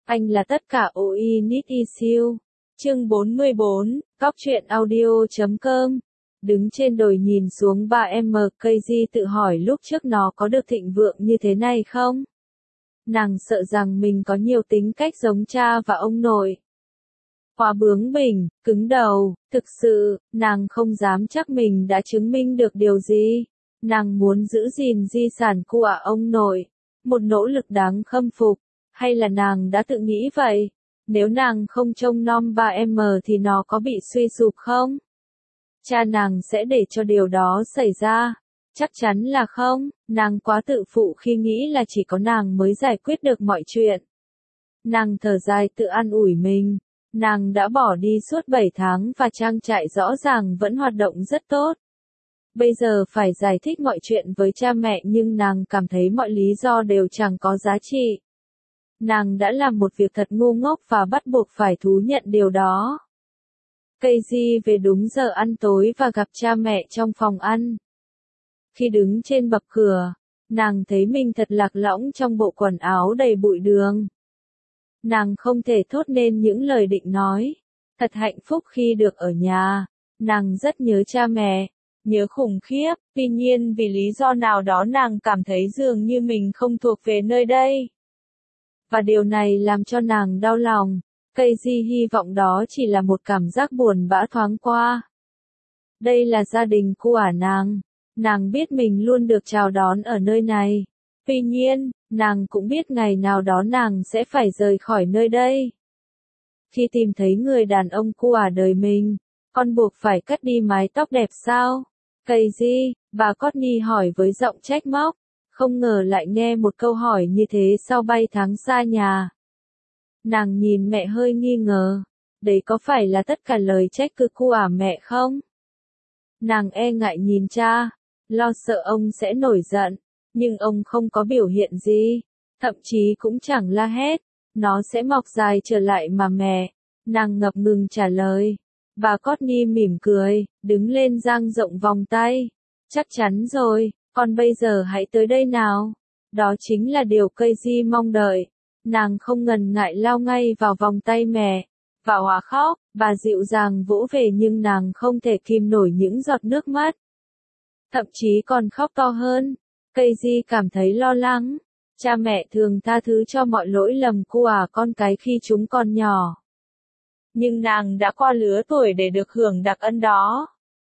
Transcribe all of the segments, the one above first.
Anh là tất cả OI Need Issue. Chương 44, Góc truyện audio.com. Đứng trên đồi nhìn xuống 3M, KZ tự hỏi lúc trước nó có được thịnh vượng như thế này không? Nàng sợ rằng mình có nhiều tính cách giống cha và ông nội. Quá bướng bỉnh, cứng đầu, thực sự, nàng không dám chắc mình đã chứng minh được điều gì. Nàng muốn giữ gìn di sản của ông nội, một nỗ lực đáng khâm phục, hay là nàng đã tự nghĩ vậy? Nếu nàng không trông nom 3M thì nó có bị suy sụp không? Cha nàng sẽ để cho điều đó xảy ra? Chắc chắn là không, nàng quá tự phụ khi nghĩ là chỉ có nàng mới giải quyết được mọi chuyện. Nàng thở dài tự an ủi mình, nàng đã bỏ đi suốt 7 tháng và trang trại rõ ràng vẫn hoạt động rất tốt. Bây giờ phải giải thích mọi chuyện với cha mẹ nhưng nàng cảm thấy mọi lý do đều chẳng có giá trị. Nàng đã làm một việc thật ngu ngốc và bắt buộc phải thú nhận điều đó. KZ về đúng giờ ăn tối và gặp cha mẹ trong phòng ăn. Khi đứng trên bậc cửa, nàng thấy mình thật lạc lõng trong bộ quần áo đầy bụi đường. Nàng không thể thốt nên những lời định nói. Thật hạnh phúc khi được ở nhà. Nàng rất nhớ cha mẹ, nhớ khủng khiếp, tuy nhiên vì lý do nào đó nàng cảm thấy dường như mình không thuộc về nơi đây. Và điều này làm cho nàng đau lòng. KZ hy vọng đó chỉ là một cảm giác buồn bã thoáng qua. Đây là gia đình của nàng. Nàng biết mình luôn được chào đón ở nơi này. Tuy nhiên, nàng cũng biết ngày nào đó nàng sẽ phải rời khỏi nơi đây. Khi tìm thấy người đàn ông của đời mình, con buộc phải cắt đi mái tóc đẹp sao? KZ, bà Courtney hỏi với giọng trách móc. Không ngờ lại nghe một câu hỏi như thế sau 7 tháng xa nhà. Nàng nhìn mẹ hơi nghi ngờ. Đấy có phải là tất cả lời trách cứ của mẹ không? Nàng e ngại nhìn cha, lo sợ ông sẽ nổi giận, nhưng ông không có biểu hiện gì, thậm chí cũng chẳng la hét. Nó sẽ mọc dài trở lại mà mẹ. Nàng ngập ngừng trả lời. Bà Courtney mỉm cười, đứng lên dang rộng vòng tay. Chắc chắn rồi, còn bây giờ hãy tới đây nào. Đó chính là điều KZ mong đợi. Nàng không ngần ngại lao ngay vào vòng tay mẹ. Và hòa khóc, bà dịu dàng vỗ về nhưng nàng không thể kìm nổi những giọt nước mắt. Thậm chí còn khóc to hơn. KZ cảm thấy lo lắng. Cha mẹ thường tha thứ cho mọi lỗi lầm của con cái khi chúng còn nhỏ. Nhưng nàng đã qua lứa tuổi để được hưởng đặc ân đó.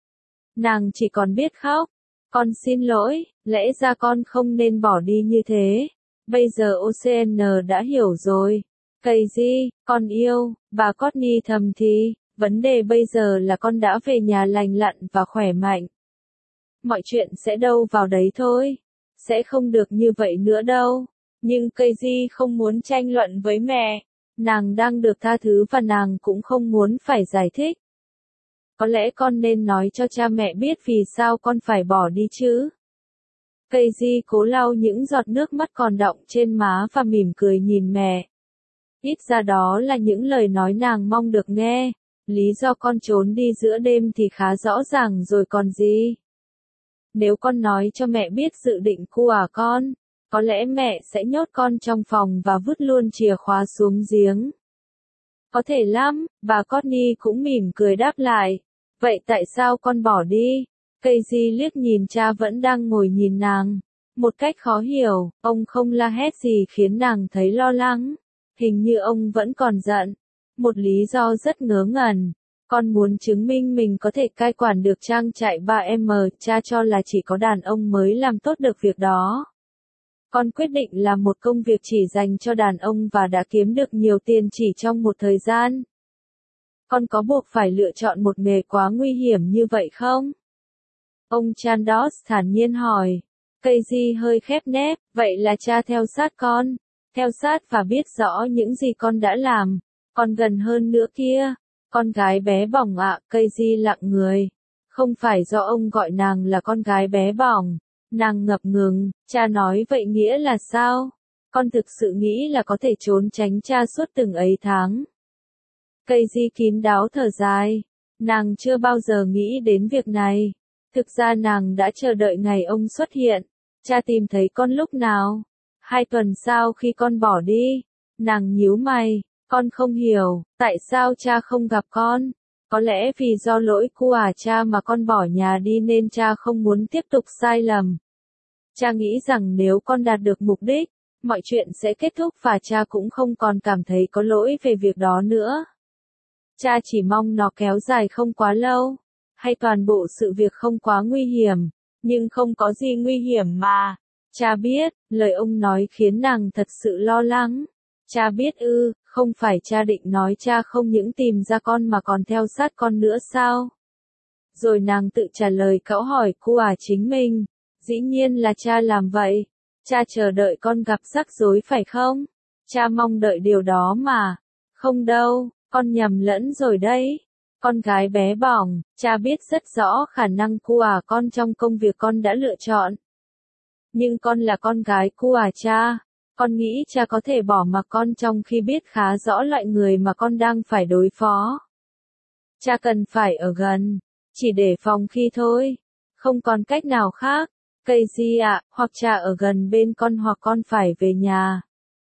Nàng chỉ còn biết khóc. Con xin lỗi, lẽ ra con không nên bỏ đi như thế. Bây giờ OCN đã hiểu rồi. KZ, con yêu, bà Courtney thầm thì, vấn đề bây giờ là con đã về nhà lành lặn và khỏe mạnh. Mọi chuyện sẽ đâu vào đấy thôi. Sẽ không được như vậy nữa đâu. Nhưng KZ không muốn tranh luận với mẹ. Nàng đang được tha thứ và nàng cũng không muốn phải giải thích. Có lẽ con nên nói cho cha mẹ biết vì sao con phải bỏ đi chứ. KZ cố lau những giọt nước mắt còn đọng trên má và mỉm cười nhìn mẹ. Ít ra đó là những lời nói nàng mong được nghe. Lý do con trốn đi giữa đêm thì khá rõ ràng rồi còn gì. Nếu con nói cho mẹ biết dự định của con, có lẽ mẹ sẽ nhốt con trong phòng và vứt luôn chìa khóa xuống giếng. Có thể lắm, bà Courtney cũng mỉm cười đáp lại. Vậy tại sao con bỏ đi? KZ liếc nhìn cha vẫn đang ngồi nhìn nàng. Một cách khó hiểu, ông không la hét gì khiến nàng thấy lo lắng. Hình như ông vẫn còn giận. Một lý do rất ngớ ngẩn. Con muốn chứng minh mình có thể cai quản được trang trại 3M, cha cho là chỉ có đàn ông mới làm tốt được việc đó. Con quyết định làm một công việc chỉ dành cho đàn ông và đã kiếm được nhiều tiền chỉ trong một thời gian. Con có buộc phải lựa chọn một nghề quá nguy hiểm như vậy không? Ông Chandos thản nhiên hỏi. KZ hơi khép nép, vậy là cha theo sát con. Theo sát và biết rõ những gì con đã làm. Còn gần hơn nữa kia. Con gái bé bỏng ạ, KZ lặng người. Không phải do ông gọi nàng là con gái bé bỏng. Nàng ngập ngừng, cha nói vậy nghĩa là sao? Con thực sự nghĩ là có thể trốn tránh cha suốt từng ấy tháng. KZ kín đáo thở dài. Nàng chưa bao giờ nghĩ đến việc này. Thực ra nàng đã chờ đợi ngày ông xuất hiện. Cha tìm thấy con lúc nào? 2 tuần sau khi con bỏ đi. Nàng nhíu mày, con không hiểu, tại sao cha không gặp con? Có lẽ vì do lỗi của cha mà con bỏ nhà đi nên cha không muốn tiếp tục sai lầm. Cha nghĩ rằng nếu con đạt được mục đích, mọi chuyện sẽ kết thúc và cha cũng không còn cảm thấy có lỗi về việc đó nữa. Cha chỉ mong nó kéo dài không quá lâu, hay toàn bộ sự việc không quá nguy hiểm, nhưng không có gì nguy hiểm mà. Cha biết, lời ông nói khiến nàng thật sự lo lắng. Cha biết ư, không phải cha định nói cha không những tìm ra con mà còn theo sát con nữa sao? Rồi nàng tự trả lời câu hỏi của chính mình. Dĩ nhiên là cha làm vậy. Cha chờ đợi con gặp rắc rối phải không? Cha mong đợi điều đó mà. Không đâu, con nhầm lẫn rồi đấy. Con gái bé bỏng, cha biết rất rõ khả năng của con trong công việc con đã lựa chọn. Nhưng con là con gái của cha. Con nghĩ cha có thể bỏ mặc con trong khi biết khá rõ loại người mà con đang phải đối phó. Cha cần phải ở gần, chỉ để phòng khi thôi. Không còn cách nào khác. Casey ạ, hoặc cha ở gần bên con hoặc con phải về nhà.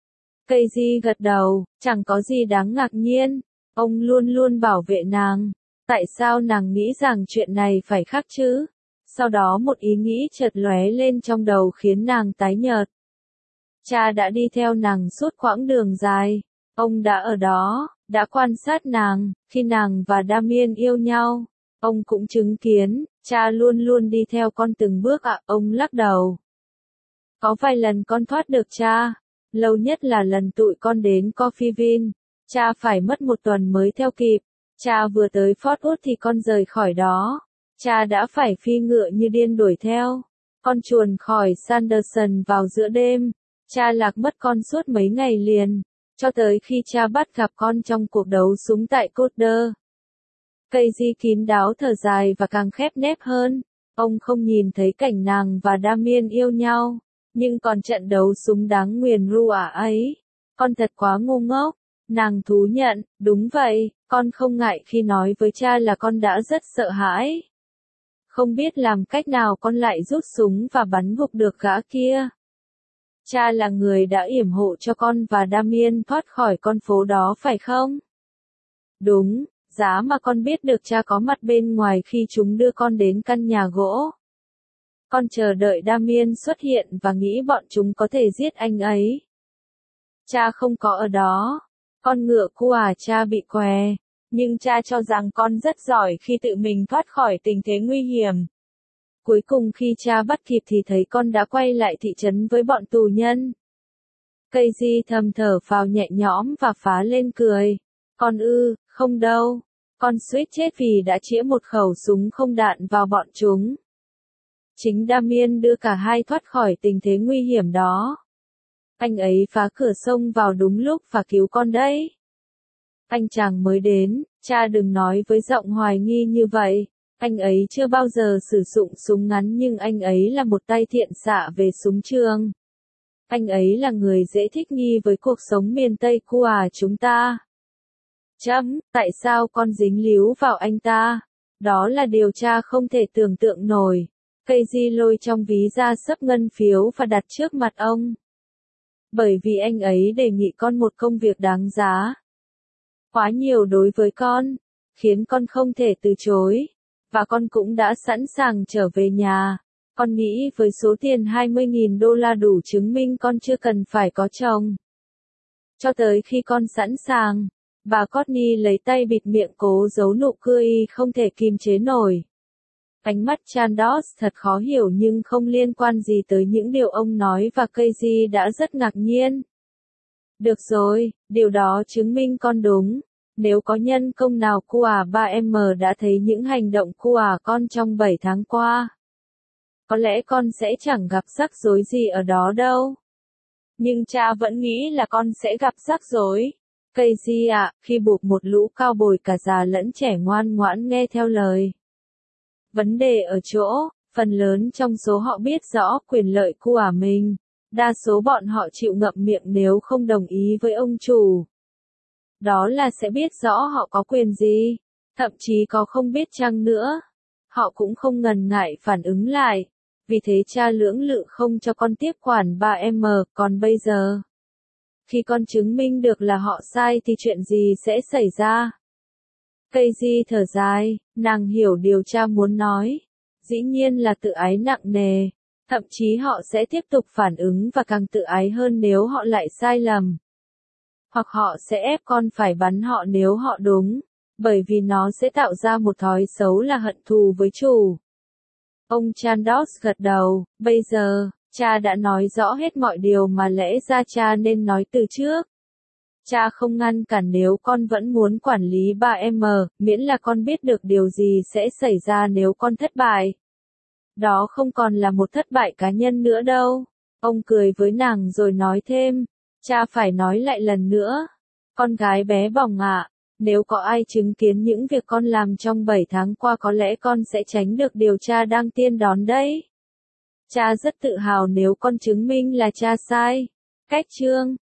Casey gật đầu, chẳng có gì đáng ngạc nhiên. Ông luôn luôn bảo vệ nàng. Tại sao nàng nghĩ rằng chuyện này phải khác chứ? Sau đó một ý nghĩ chợt lóe lên trong đầu khiến nàng tái nhợt. Cha đã đi theo nàng suốt quãng đường dài. Ông đã ở đó, đã quan sát nàng, khi nàng và Damien yêu nhau. Ông cũng chứng kiến, cha luôn luôn đi theo con từng bước ạ. Ông lắc đầu. Có vài lần con thoát được cha. Lâu nhất là lần tụi con đến Coffeeville. Cha phải mất 1 tuần mới theo kịp. Cha vừa tới Fort Worth thì con rời khỏi đó. Cha đã phải phi ngựa như điên đuổi theo. Con chuồn khỏi Sanderson vào giữa đêm. Cha lạc mất con suốt mấy ngày liền. Cho tới khi cha bắt gặp con trong cuộc đấu súng tại Côte. Casey kín đáo thở dài và càng khép nép hơn. Ông không nhìn thấy cảnh nàng và Damien yêu nhau. Nhưng còn trận đấu súng đáng nguyền rủa ấy. Con thật quá ngu ngốc. Nàng thú nhận, đúng vậy, con không ngại khi nói với cha là con đã rất sợ hãi. Không biết làm cách nào con lại rút súng và bắn gục được gã kia. Cha là người đã yểm hộ cho con và Damien thoát khỏi con phố đó phải không? Đúng, giá mà con biết được cha có mặt bên ngoài khi chúng đưa con đến căn nhà gỗ. Con chờ đợi Damien xuất hiện và nghĩ bọn chúng có thể giết anh ấy. Cha không có ở đó. Con ngựa của cha bị què. Nhưng cha cho rằng con rất giỏi khi tự mình thoát khỏi tình thế nguy hiểm. Cuối cùng khi cha bắt kịp thì thấy con đã quay lại thị trấn với bọn tù nhân. Casey thầm thở phào nhẹ nhõm và phá lên cười. Con không đâu. Con suýt chết vì đã chĩa một khẩu súng không đạn vào bọn chúng. Chính Damien đưa cả hai thoát khỏi tình thế nguy hiểm đó. Anh ấy phá cửa sông vào đúng lúc và cứu con đấy. Anh chàng mới đến, cha đừng nói với giọng hoài nghi như vậy. Anh ấy chưa bao giờ sử dụng súng ngắn nhưng anh ấy là một tay thiện xạ về súng trường. Anh ấy là người dễ thích nghi với cuộc sống miền Tây của chúng ta. Tại sao con dính líu vào anh ta? Đó là điều cha không thể tưởng tượng nổi. Casey lôi trong ví ra xấp ngân phiếu và đặt trước mặt ông. Bởi vì anh ấy đề nghị con một công việc đáng giá. Quá nhiều đối với con, khiến con không thể từ chối. Và con cũng đã sẵn sàng trở về nhà. Con nghĩ với số tiền $20.000 đủ chứng minh con chưa cần phải có chồng. Cho tới khi con sẵn sàng, bà Courtney lấy tay bịt miệng cố giấu nụ cười không thể kìm chế nổi. Ánh mắt Chandos thật khó hiểu nhưng không liên quan gì tới những điều ông nói và Casey đã rất ngạc nhiên. Được rồi, điều đó chứng minh con đúng. Nếu có nhân công nào của ba em đã thấy những hành động của con trong 7 tháng qua, có lẽ con sẽ chẳng gặp rắc rối gì ở đó đâu. Nhưng cha vẫn nghĩ là con sẽ gặp rắc rối. Casey ạ, khi buộc một lũ cao bồi cả già lẫn trẻ ngoan ngoãn nghe theo lời. Vấn đề ở chỗ, phần lớn trong số họ biết rõ quyền lợi của mình. Đa số bọn họ chịu ngậm miệng nếu không đồng ý với ông chủ. Đó là sẽ biết rõ họ có quyền gì. Thậm chí có không biết chăng nữa. Họ cũng không ngần ngại phản ứng lại. Vì thế cha lưỡng lự không cho con tiếp quản 3M, còn bây giờ. Khi con chứng minh được là họ sai thì chuyện gì sẽ xảy ra? Casey thở dài, nàng hiểu điều cha muốn nói. Dĩ nhiên là tự ái nặng nề. Thậm chí họ sẽ tiếp tục phản ứng và càng tự ái hơn nếu họ lại sai lầm. Hoặc họ sẽ ép con phải bắn họ nếu họ đúng, bởi vì nó sẽ tạo ra một thói xấu là hận thù với chủ. Ông Chandos gật đầu, bây giờ, cha đã nói rõ hết mọi điều mà lẽ ra cha nên nói từ trước. Cha không ngăn cản nếu con vẫn muốn quản lý bà em, miễn là con biết được điều gì sẽ xảy ra nếu con thất bại. Đó không còn là một thất bại cá nhân nữa đâu. Ông cười với nàng rồi nói thêm, cha phải nói lại lần nữa. Con gái bé bỏng ạ, nếu có ai chứng kiến những việc con làm trong 7 tháng qua có lẽ con sẽ tránh được điều cha đang tiên đón đấy. Cha rất tự hào nếu con chứng minh là cha sai. Cách chương